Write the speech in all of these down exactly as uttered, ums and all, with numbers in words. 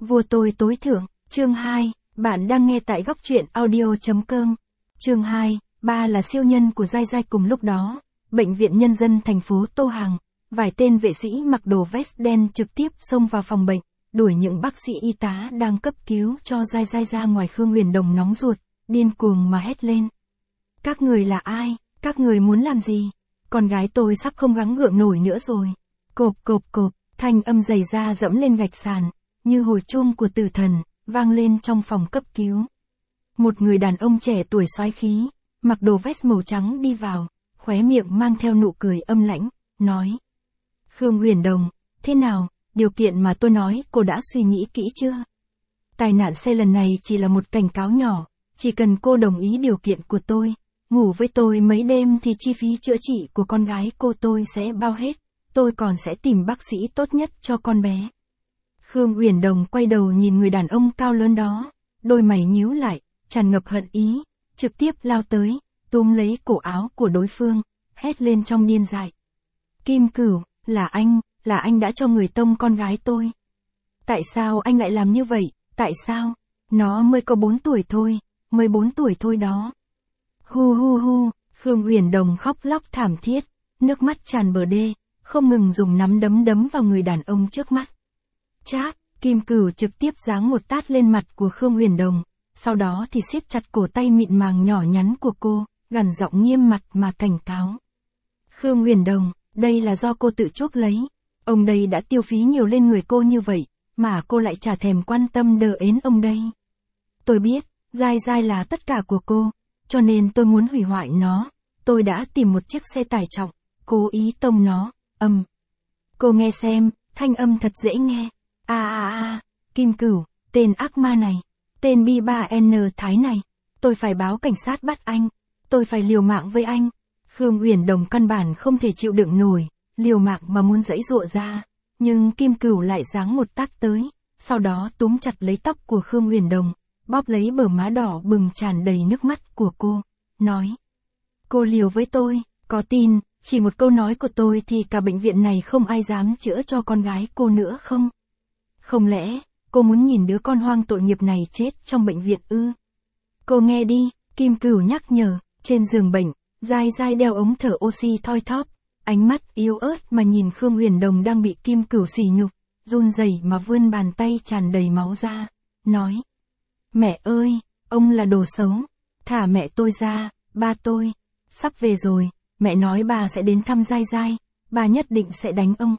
Vua tôi tối thượng, chương hai, bạn đang nghe tại góc truyện audio.com. Chương hai, ba là siêu nhân của Giai Giai. Cùng lúc đó, Bệnh viện Nhân dân thành phố Tô Hàng, vài tên vệ sĩ mặc đồ vest đen trực tiếp xông vào phòng bệnh, đuổi những bác sĩ y tá đang cấp cứu cho Giai Giai ra ngoài. Khương Huyền Đồng nóng ruột, điên cuồng mà hét lên. Các người là ai? Các người muốn làm gì? Con gái tôi sắp không gắng gượng nổi nữa rồi. Cộp cộp cộp, thanh âm dày da dẫm lên gạch sàn, như hồi chuông của tử thần, vang lên trong phòng cấp cứu. Một người đàn ông trẻ tuổi soái khí, mặc đồ vest màu trắng đi vào, khóe miệng mang theo nụ cười âm lãnh, nói. Khương Huyền Đồng, thế nào, điều kiện mà tôi nói cô đã suy nghĩ kỹ chưa? Tai nạn xe lần này chỉ là một cảnh cáo nhỏ, chỉ cần cô đồng ý điều kiện của tôi, ngủ với tôi mấy đêm thì chi phí chữa trị của con gái cô tôi sẽ bao hết, tôi còn sẽ tìm bác sĩ tốt nhất cho con bé. Khương Huyền Đồng quay đầu nhìn người đàn ông cao lớn đó, đôi mày nhíu lại, tràn ngập hận ý, trực tiếp lao tới, túm lấy cổ áo của đối phương, hét lên trong điên dại. Kim Cửu, là anh, là anh đã cho người tông con gái tôi. Tại sao anh lại làm như vậy, tại sao? Nó mới có bốn tuổi thôi, mới bốn tuổi thôi đó. Hu hu hu, Khương Huyền Đồng khóc lóc thảm thiết, nước mắt tràn bờ đê, không ngừng dùng nắm đấm đấm vào người đàn ông trước mắt. Chát, Kim Cửu trực tiếp giáng một tát lên mặt của Khương Huyền Đồng, sau đó thì siết chặt cổ tay mịn màng nhỏ nhắn của cô, gằn giọng nghiêm mặt mà cảnh cáo. Khương Huyền Đồng, đây là do cô tự chuốc lấy, ông đây đã tiêu phí nhiều lên người cô như vậy, mà cô lại chả thèm quan tâm đờ ến ông đây. Tôi biết, Giai Giai là tất cả của cô, cho nên tôi muốn hủy hoại nó, tôi đã tìm một chiếc xe tải trọng, cố ý tông nó, âm. Cô nghe xem, thanh âm thật dễ nghe. A a a, Kim Cửu, tên ác ma này, tên bi ba N Thái này, tôi phải báo cảnh sát bắt anh, tôi phải liều mạng với anh. Khương Huyền Đồng căn bản không thể chịu đựng nổi, liều mạng mà muốn giãy giụa ra, nhưng Kim Cửu lại giáng một tát tới, sau đó túm chặt lấy tóc của Khương Huyền Đồng, bóp lấy bờ má đỏ bừng tràn đầy nước mắt của cô, nói. Cô liều với tôi, có tin, chỉ một câu nói của tôi thì cả bệnh viện này không ai dám chữa cho con gái cô nữa không? Không lẽ, cô muốn nhìn đứa con hoang tội nghiệp này chết trong bệnh viện ư? Cô nghe đi, Kim Cửu nhắc nhở, trên giường bệnh, Giai Giai đeo ống thở oxy thoi thóp, ánh mắt yếu ớt mà nhìn Khương Huyền Đồng đang bị Kim Cửu sỉ nhục, run rẩy mà vươn bàn tay tràn đầy máu ra, nói. Mẹ ơi, ông là đồ xấu, thả mẹ tôi ra, ba tôi, sắp về rồi, mẹ nói bà sẽ đến thăm Giai Giai, bà nhất định sẽ đánh ông.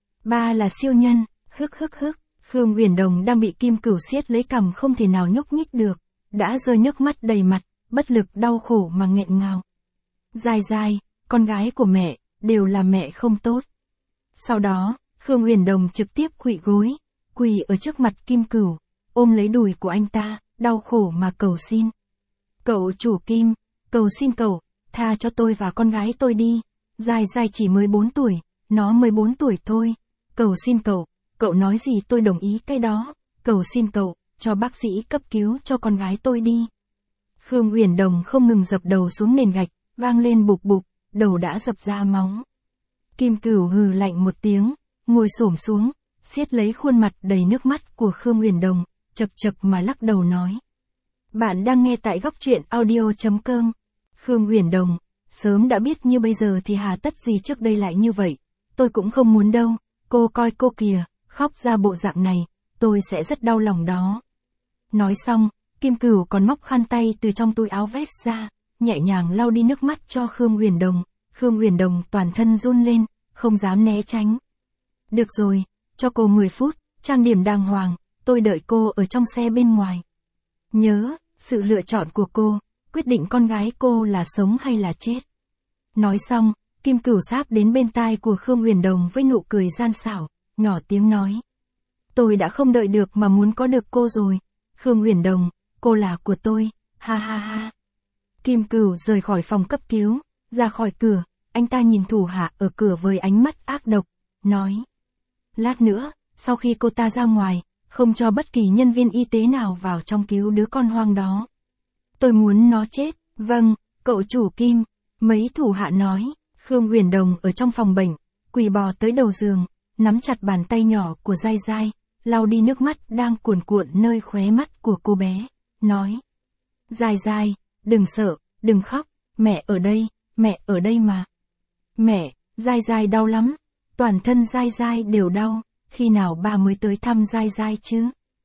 Ba là siêu nhân, hức hức hức. Khương Huyền Đồng đang bị Kim Cửu siết lấy cằm không thể nào nhúc nhích được, đã rơi nước mắt đầy mặt, bất lực đau khổ mà nghẹn ngào. Giai Giai, con gái của mẹ, đều là mẹ không tốt. Sau đó, Khương Huyền Đồng trực tiếp khuỵu gối, quỳ ở trước mặt Kim Cửu, ôm lấy đùi của anh ta, đau khổ mà cầu xin. Cậu chủ Kim, cầu xin cậu, tha cho tôi và con gái tôi đi, Giai Giai chỉ mới bốn tuổi, nó mới bốn tuổi thôi, cầu xin cậu. Cậu nói gì tôi đồng ý cái đó, cầu xin cậu, cho bác sĩ cấp cứu cho con gái tôi đi. Khương Huyền Đồng không ngừng dập đầu xuống nền gạch, vang lên bụp bụp, đầu đã dập ra máu. Kim Cửu hừ lạnh một tiếng, ngồi xổm xuống, siết lấy khuôn mặt đầy nước mắt của Khương Huyền Đồng, chật chật mà lắc đầu nói. Bạn đang nghe tại góc truyện audio.com. Khương Huyền Đồng, sớm đã biết như bây giờ thì hà tất gì trước đây lại như vậy, tôi cũng không muốn đâu, cô coi cô kìa. Khóc ra bộ dạng này, tôi sẽ rất đau lòng đó. Nói xong, Kim Cửu còn móc khăn tay từ trong túi áo vest ra, nhẹ nhàng lau đi nước mắt cho Khương Huyền Đồng. Khương Huyền Đồng toàn thân run lên, không dám né tránh. Được rồi, cho cô mười phút, trang điểm đàng hoàng, tôi đợi cô ở trong xe bên ngoài. Nhớ, sự lựa chọn của cô, quyết định con gái cô là sống hay là chết. Nói xong, Kim Cửu sáp đến bên tai của Khương Huyền Đồng với nụ cười gian xảo. Nhỏ tiếng nói. Tôi đã không đợi được mà muốn có được cô rồi. Khương Huyền Đồng, cô là của tôi, ha ha ha. Kim Cửu rời khỏi phòng cấp cứu, ra khỏi cửa, anh ta nhìn thủ hạ ở cửa với ánh mắt ác độc, nói. Lát nữa, sau khi cô ta ra ngoài, không cho bất kỳ nhân viên y tế nào vào trong cứu đứa con hoang đó. Tôi muốn nó chết, vâng, cậu chủ Kim, mấy thủ hạ nói. Khương Huyền Đồng ở trong phòng bệnh, quỳ bò tới đầu giường, nắm chặt bàn tay nhỏ của Giai Giai, lau đi nước mắt đang cuồn cuộn nơi khóe mắt của cô bé, nói. Giai Giai, đừng sợ, đừng khóc, mẹ ở đây, mẹ ở đây mà. Mẹ, Giai Giai đau lắm, toàn thân Giai Giai đều đau, khi nào ba mới tới thăm Giai Giai chứ?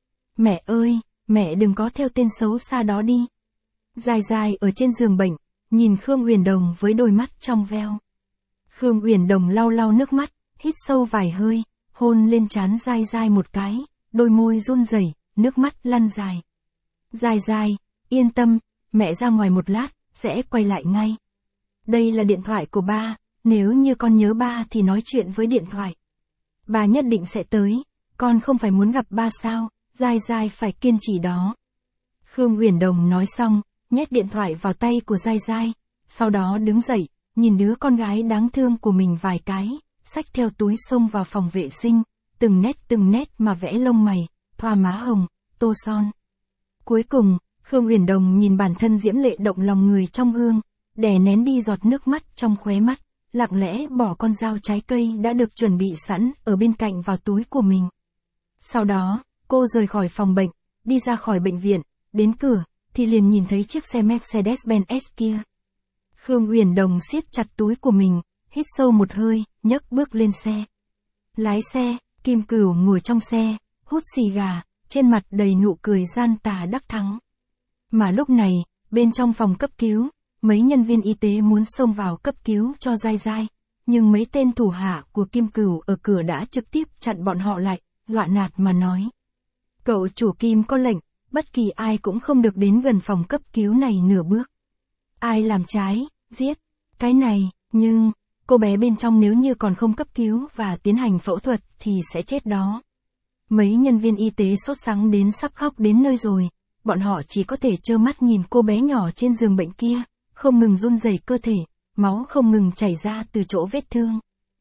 Mẹ ơi, mẹ đừng có theo tên xấu xa đó đi. Giai Giai ở trên giường bệnh, nhìn Khương Uyển Đồng với đôi mắt trong veo. Khương Uyển Đồng lau lau nước mắt, hít sâu vài hơi, hôn lên trán Giai Giai một cái, đôi môi run rẩy, nước mắt lăn dài. Giai Giai, yên tâm, mẹ ra ngoài một lát, sẽ quay lại ngay. Đây là điện thoại của ba, nếu như con nhớ ba thì nói chuyện với điện thoại. Ba nhất định sẽ tới, con không phải muốn gặp ba sao, Giai Giai phải kiên trì đó. Khương Uyển Đồng nói xong, nhét điện thoại vào tay của Giai Giai, sau đó đứng dậy, nhìn đứa con gái đáng thương của mình vài cái, xách theo túi xông vào phòng vệ sinh, từng nét từng nét mà vẽ lông mày, thoa má hồng, tô son. Cuối cùng, Khương Uyển Đồng nhìn bản thân diễm lệ động lòng người trong gương, đè nén đi giọt nước mắt trong khóe mắt, lặng lẽ bỏ con dao trái cây đã được chuẩn bị sẵn ở bên cạnh vào túi của mình. Sau đó, cô rời khỏi phòng bệnh, đi ra khỏi bệnh viện, đến cửa, thì liền nhìn thấy chiếc xe Mercedes-Benz S kia. Khương Uyển Đồng siết chặt túi của mình, hít sâu một hơi, nhấc bước lên xe. Lái xe, Kim Cửu ngồi trong xe, hút xì gà, trên mặt đầy nụ cười gian tà đắc thắng. Mà lúc này, bên trong phòng cấp cứu, mấy nhân viên y tế muốn xông vào cấp cứu cho Giai Giai, nhưng mấy tên thủ hạ của Kim Cửu ở cửa đã trực tiếp chặn bọn họ lại, dọa nạt mà nói. Cậu chủ Kim có lệnh, bất kỳ ai cũng không được đến gần phòng cấp cứu này nửa bước. Ai làm trái, giết. Cái này, nhưng, cô bé bên trong nếu như còn không cấp cứu và tiến hành phẫu thuật thì sẽ chết đó. Mấy nhân viên y tế sốt sắng đến sắp khóc đến nơi rồi, bọn họ chỉ có thể trơ mắt nhìn cô bé nhỏ trên giường bệnh kia, không ngừng run rẩy cơ thể, máu không ngừng chảy ra từ chỗ vết thương.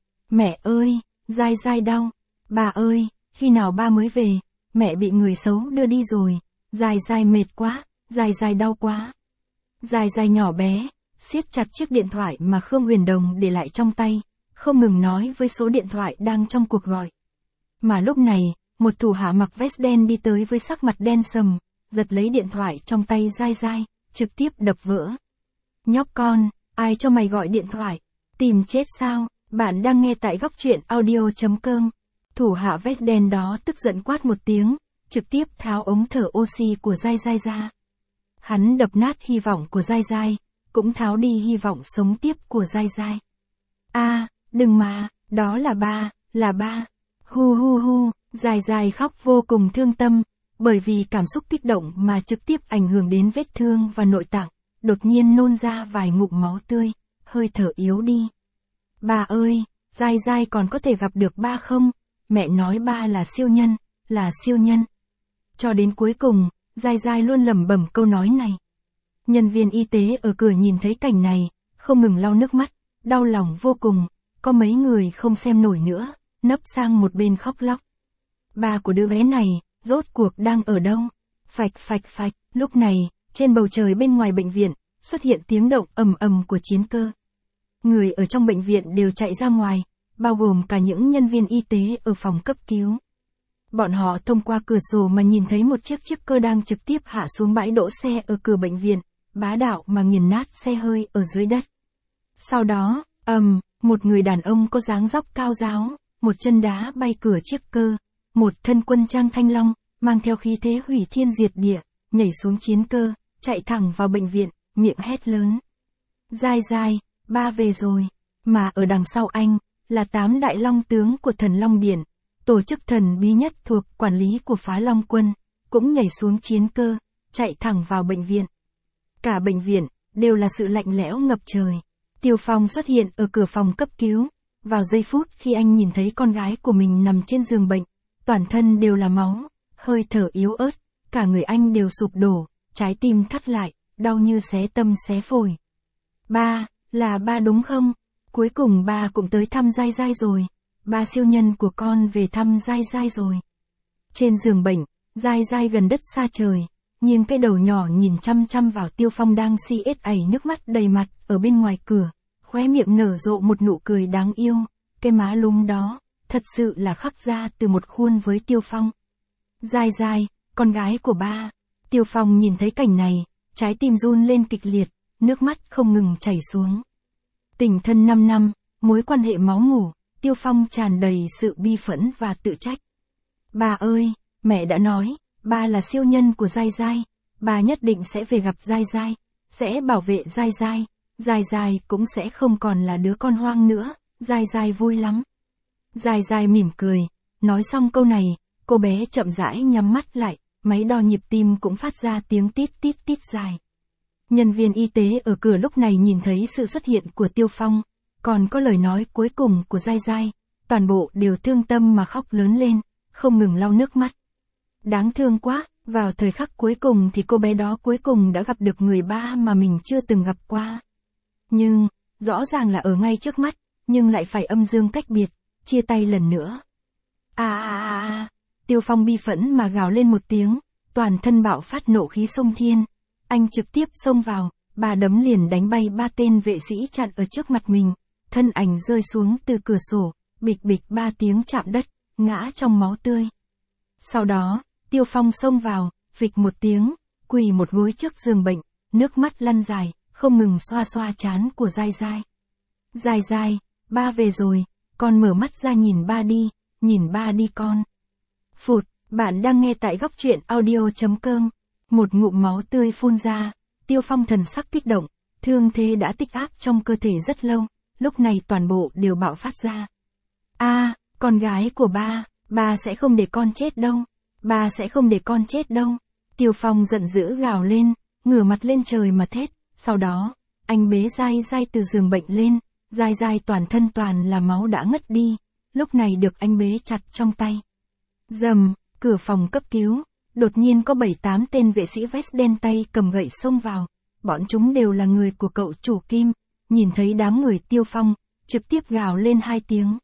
Mẹ ơi, Giai Giai đau. Bà ơi, khi nào ba mới về, mẹ bị người xấu đưa đi rồi. Giai Giai mệt quá, Giai Giai đau quá. Giai Giai nhỏ bé, siết chặt chiếc điện thoại mà Khương Uyển Đồng để lại trong tay, không ngừng nói với số điện thoại đang trong cuộc gọi. Mà lúc này, một thủ hạ mặc vest đen đi tới với sắc mặt đen sầm, giật lấy điện thoại trong tay Giai Giai, trực tiếp đập vỡ. Nhóc con, ai cho mày gọi điện thoại? Tìm chết sao? Bạn đang nghe tại góc truyện audio chấm com. Thủ hạ vest đen đó tức giận quát một tiếng, trực tiếp tháo ống thở oxy của Giai Giai ra. Hắn đập nát hy vọng của Giai Giai, cũng tháo đi hy vọng sống tiếp của Giai Giai. A, đừng mà, đó là ba, là ba. Hu hu hu, Giai Giai khóc vô cùng thương tâm, bởi vì cảm xúc kích động mà trực tiếp ảnh hưởng đến vết thương và nội tạng, đột nhiên nôn ra vài ngụm máu tươi, hơi thở yếu đi. Ba ơi, Giai Giai còn có thể gặp được ba không? Mẹ nói ba là siêu nhân, là siêu nhân. Cho đến cuối cùng, Giai Giai luôn lẩm bẩm câu nói này. Nhân viên y tế ở cửa nhìn thấy cảnh này, không ngừng lau nước mắt, đau lòng vô cùng, có mấy người không xem nổi nữa, nấp sang một bên khóc lóc. Ba của đứa bé này, rốt cuộc đang ở đâu? Phạch phạch phạch, lúc này, trên bầu trời bên ngoài bệnh viện, xuất hiện tiếng động ầm ầm của chiến cơ. Người ở trong bệnh viện đều chạy ra ngoài, bao gồm cả những nhân viên y tế ở phòng cấp cứu. Bọn họ thông qua cửa sổ mà nhìn thấy một chiếc chiếc cơ đang trực tiếp hạ xuống bãi đỗ xe ở cửa bệnh viện, bá đạo mà nghiền nát xe hơi ở dưới đất. Sau đó, ầm, um, một người đàn ông có dáng dóc cao ráo, một chân đá bay cửa chiếc cơ, một thân quân trang thanh long, mang theo khí thế hủy thiên diệt địa, nhảy xuống chiến cơ, chạy thẳng vào bệnh viện, miệng hét lớn. Giai Giai, ba về rồi, mà ở đằng sau anh, là tám đại long tướng của thần Long Điện, tổ chức thần bí nhất thuộc quản lý của Phá Long Quân, cũng nhảy xuống chiến cơ, chạy thẳng vào bệnh viện. Cả bệnh viện, đều là sự lạnh lẽo ngập trời. Tiêu Phong xuất hiện ở cửa phòng cấp cứu, vào giây phút khi anh nhìn thấy con gái của mình nằm trên giường bệnh, toàn thân đều là máu, hơi thở yếu ớt, cả người anh đều sụp đổ, trái tim thắt lại, đau như xé tâm xé phổi. Ba, là ba đúng không? Cuối cùng ba cũng tới thăm Giai Giai rồi. Ba siêu nhân của con về thăm Giai Giai rồi. Trên giường bệnh, Giai Giai gần đất xa trời, nhưng cái đầu nhỏ nhìn chăm chăm vào Tiêu Phong đang si ết ảy nước mắt đầy mặt ở bên ngoài cửa, khóe miệng nở rộ một nụ cười đáng yêu, cái má lúm đó, thật sự là khắc ra từ một khuôn với Tiêu Phong, Giai Giai, con gái của ba. Tiêu Phong nhìn thấy cảnh này, trái tim run lên kịch liệt, nước mắt không ngừng chảy xuống. Tình thân năm năm, mối quan hệ máu mủ, Tiêu Phong tràn đầy sự bi phẫn và tự trách. Ba ơi, mẹ đã nói, ba là siêu nhân của Giai Giai, ba nhất định sẽ về gặp Giai Giai, sẽ bảo vệ Giai Giai, Giai Giai cũng sẽ không còn là đứa con hoang nữa, Giai Giai vui lắm. Giai Giai mỉm cười, nói xong câu này, cô bé chậm rãi nhắm mắt lại, máy đo nhịp tim cũng phát ra tiếng tít tít tít dài. Nhân viên y tế ở cửa lúc này nhìn thấy sự xuất hiện của Tiêu Phong, còn có lời nói cuối cùng của Giai Giai, toàn bộ đều thương tâm mà khóc lớn lên, không ngừng lau nước mắt. Đáng thương quá, vào thời khắc cuối cùng thì cô bé đó cuối cùng đã gặp được người ba mà mình chưa từng gặp qua. Nhưng, rõ ràng là ở ngay trước mắt, nhưng lại phải âm dương cách biệt, chia tay lần nữa. À à à à, Tiêu Phong bi phẫn mà gào lên một tiếng, toàn thân bạo phát nộ khí xông thiên. Anh trực tiếp xông vào, ba đấm liền đánh bay ba tên vệ sĩ chặn ở trước mặt mình, thân ảnh rơi xuống từ cửa sổ, bịch bịch ba tiếng chạm đất, ngã trong máu tươi. Sau đó, Tiêu Phong xông vào, phịch một tiếng, quỳ một gối trước giường bệnh, nước mắt lăn dài, không ngừng xoa xoa trán của Giai Giai. Giai Giai, ba về rồi, con mở mắt ra nhìn ba đi, nhìn ba đi con. Phụt, bạn đang nghe tại góc truyện audio chấm com. Một ngụm máu tươi phun ra, Tiêu Phong thần sắc kích động, thương thế đã tích áp trong cơ thể rất lâu, lúc này toàn bộ đều bạo phát ra. A, à, con gái của ba, ba sẽ không để con chết đâu, ba sẽ không để con chết đâu. Tiêu Phong giận dữ gào lên, ngửa mặt lên trời mà thét, sau đó, anh bế Giai Giai từ giường bệnh lên, Giai Giai toàn thân toàn là máu đã ngất đi, lúc này được anh bế chặt trong tay. Rầm, cửa phòng cấp cứu. Đột nhiên có bảy tám tên vệ sĩ vest đen tay cầm gậy xông vào, bọn chúng đều là người của cậu chủ Kim, nhìn thấy đám người Tiêu Phong, trực tiếp gào lên hai tiếng.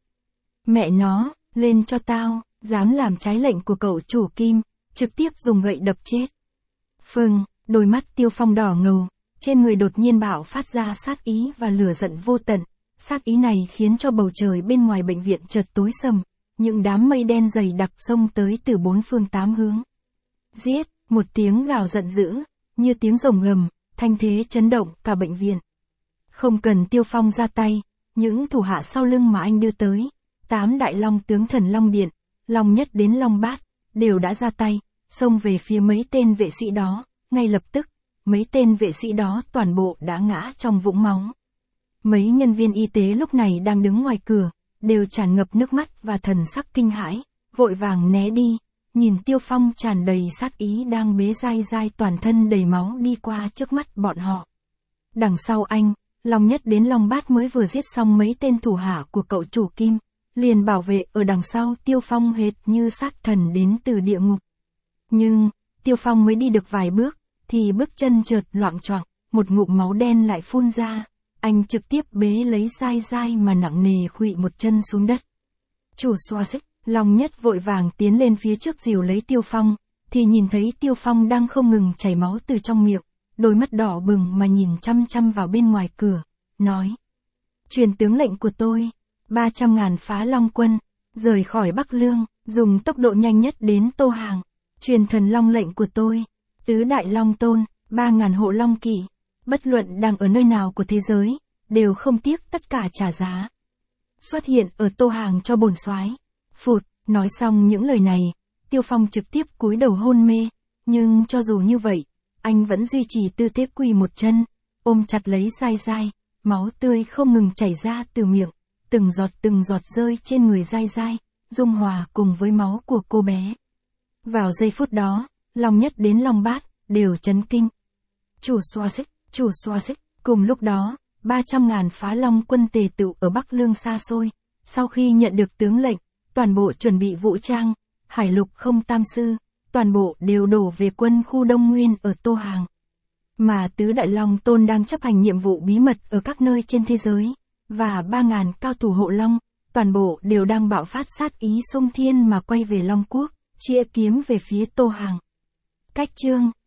Mẹ nó, lên cho tao, dám làm trái lệnh của cậu chủ Kim, trực tiếp dùng gậy đập chết. Phừng, đôi mắt Tiêu Phong đỏ ngầu, trên người đột nhiên bạo phát ra sát ý và lửa giận vô tận, sát ý này khiến cho bầu trời bên ngoài bệnh viện chợt tối sầm, những đám mây đen dày đặc xông tới từ bốn phương tám hướng. Giết, một tiếng gào giận dữ, như tiếng rồng gầm, thanh thế chấn động cả bệnh viện. Không cần Tiêu Phong ra tay, những thủ hạ sau lưng mà anh đưa tới, tám đại long tướng thần Long Điện, Long Nhất đến Long Bát, đều đã ra tay, xông về phía mấy tên vệ sĩ đó, ngay lập tức, mấy tên vệ sĩ đó toàn bộ đã ngã trong vũng máu. Mấy nhân viên y tế lúc này đang đứng ngoài cửa, đều tràn ngập nước mắt và thần sắc kinh hãi, vội vàng né đi. Nhìn Tiêu Phong tràn đầy sát ý đang bế Giai Giai toàn thân đầy máu đi qua trước mắt bọn họ. Đằng sau anh, Long Nhất đến Long Bát mới vừa giết xong mấy tên thủ hạ của cậu chủ Kim, liền bảo vệ ở đằng sau Tiêu Phong hệt như sát thần đến từ địa ngục. Nhưng, Tiêu Phong mới đi được vài bước, thì bước chân chợt loạng choạng, một ngụm máu đen lại phun ra, anh trực tiếp bế lấy Giai Giai mà nặng nề khuỵu một chân xuống đất. Chủ xoa xích. Long Nhất vội vàng tiến lên phía trước dìu lấy Tiêu Phong, thì nhìn thấy Tiêu Phong đang không ngừng chảy máu từ trong miệng, đôi mắt đỏ bừng mà nhìn chăm chăm vào bên ngoài cửa, nói. Truyền tướng lệnh của tôi, ba trăm ngàn phá long quân, rời khỏi Bắc Lương, dùng tốc độ nhanh nhất đến Tô Hàng. Truyền thần long lệnh của tôi, tứ đại long tôn, ba ngàn hộ long kỵ, bất luận đang ở nơi nào của thế giới, đều không tiếc tất cả trả giá. Xuất hiện ở Tô Hàng cho bổn soái. Phụt, nói xong những lời này, Tiêu Phong trực tiếp cúi đầu hôn mê, nhưng cho dù như vậy, anh vẫn duy trì tư thế quỳ một chân, ôm chặt lấy Giai Giai, máu tươi không ngừng chảy ra từ miệng, từng giọt từng giọt rơi trên người Giai Giai, dung hòa cùng với máu của cô bé. Vào giây phút đó, Long Nhất đến Long Bát, đều chấn kinh. Chủ xoa xích, chủ xoa xích, cùng lúc đó, ba trăm ngàn phá long quân tề tựu ở Bắc Lương xa xôi, sau khi nhận được tướng lệnh, toàn bộ chuẩn bị vũ trang, hải lục không tam sư, toàn bộ đều đổ về quân khu Đông Nguyên ở Tô Hàng. Mà tứ đại long tôn đang chấp hành nhiệm vụ bí mật ở các nơi trên thế giới, và ba ngàn cao thủ hộ long, toàn bộ đều đang bạo phát sát ý xông thiên mà quay về Long Quốc, chĩa kiếm về phía Tô Hàng. Cách chương